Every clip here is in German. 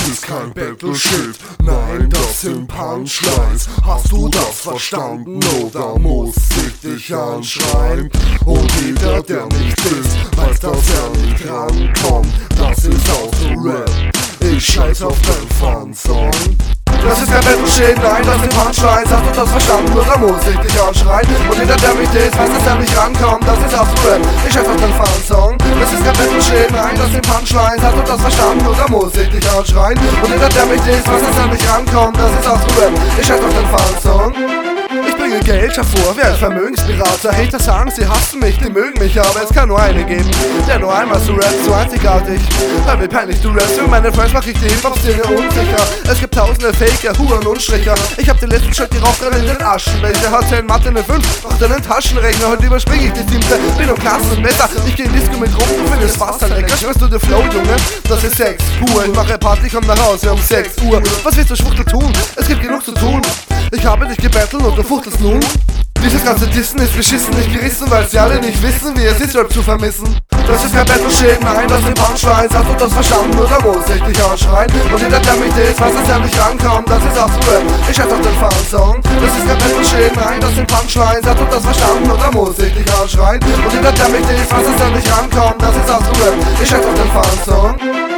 ist kein Battle-Shit, nein, das sind Punchlines. Hast du das verstanden oder muss ich dich anschreien? Und jeder, der nicht ist, weiß, dass er nicht rankommt. Das ist auch so Rap, ich scheiß auf dein Fun-Song. Das ist kein Battle-Shit, nein, das sind Punchlines. Hast du das verstanden oder muss ich dich anschreien? Und jeder, der mich ist, weiß, dass er nicht rankommt. Das ist auch so Rap, ich scheiß auf dein Fun-Song. Das ist kein Battle-Shit, nein, das sind Punchlines. Hast du das verstanden oder muss ich dich anschreien? Und jeder, der mich ist, weiß, dass er nicht rankommt. Das ist auch so Rap, ich scheiß auf dein Fun-Song. Ich bringe Geld hervor wie ein Vermögensberater. Hater sagen, sie hassen mich, die mögen mich, aber es kann nur einen geben, der nur einmal so rappt, so einzigartig. Weil wie peinlich du rappst, für meine Friends mach ich die Hip-Hop-Szene unsicher. Es gibt tausende Faker, Huren und Stricher. Ich hab den letzten Schritt geraucht, gerade in den Aschenbecher. Hat 10 Mathe, eine 5, macht einen Taschenrechner. Heute überspringe ich die 7. Bin um Klassen und Messer. Ich geh in Disco mit rum, du findest Wasser lecker. Schwörst du den Flow, Junge? Das ist Sex pur. Ich mache Party, komm nach Hause um 6 Uhr. Was willst du, Schwuchtel, tun? Es gibt genug zu tun. Ich habe dich gebettelt und du fuchtelst nun. Dieses ganze Dissen ist beschissen, nicht gerissen, weil sie alle nicht wissen, wie es ist, Rap zu vermissen. Das ist kein Battle-Shit, nein, das sind Punchlines. Hast du das verstanden oder muss ich dich anschreien? Und jeder, der mich ist, weiß, dass er nicht rankommt. Das ist auch so Rap, ich schätze auf den Fun-Song. Das ist kein Battle-Shit, nein, das sind Punchlines. Hast du das verstanden oder muss ich dich anschreien? Und jeder, der mich ist, weiß, dass er nicht rankommt. Das ist auch so Rap, ich schätze auf den Fun-Song.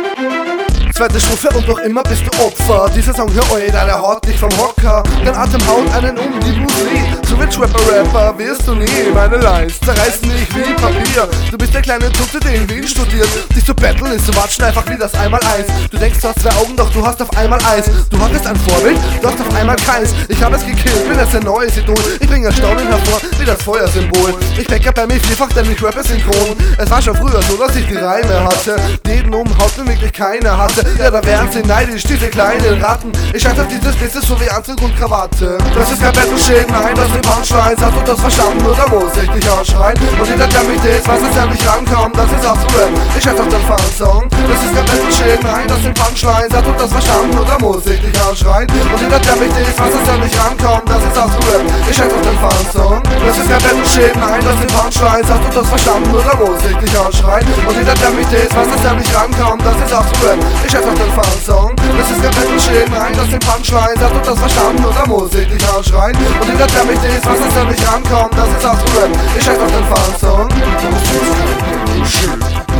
Zweite Strophe und noch immer bist du Opfer. Dieser Song hier, oi, der haut dich vom Hocker. Dein Atem haut einen um die Bruce Lee. So wird Rapper wirst du nie. Meine Lines zerreißen dich wie Papier. Du bist der kleine Tutte, der in Wien studiert. Dich zu battlen ist zu watschen, einfach wie das Einmaleins. Du denkst, du hast 2 Augen, doch du hast auf einmal eins. Du hattest ein Vorbild, du hast auf einmal keins. Ich habe es gekillt, bin jetzt ein neues Idol. Ich bringe Erstaunen hervor, wie das Feuersymbol. Ich backe bei mir vielfach, denn ich rappe synchron. Es war schon früher so, dass ich die Reime hatte. Den umhaut, den wirklich keiner hatte. Ja, da wären sie neidisch, diese kleinen Ratten. Ich scheiß auf dieses Business so wie Anzug und Krawatte. Das ist kein Battle-Shit, nein, das sind Punchlines. Hast du das verstanden oder muss ich dich anschreien? Und jeder, der mich ist, weiß, dass er nicht rankommt. Das ist auch so Rap, ich scheiß auf den Fun-Song. Das ist kein Battle-Shit, nein, das sind Punchlines. Hast du das verstanden oder muss ich dich anschreien? Und jeder, der mich ist, weiß, dass er nicht rankommt. Das ist auch so Rap, ich scheiß auf den Fun-Song. Das ist kein Battle-Shit, nein, das sind Punchlines. Hast du das verstanden oder muss ich dich anschreien? Und jeder, der mich ist, weiß, dass er nicht rankommt. Das ist auch so Rap, ich scheiß auf den Fun-Song. Das ist kein Battle-Shit, nein, das sind Punchlines. Hast du das verstanden oder muss ich dich anschreien? Und jeder, der mich ist, weiß, dass er nicht rankommt. Das ist auch so Rap, ich scheiß auf den Fun-Song. Das ist kein Battle-Shit.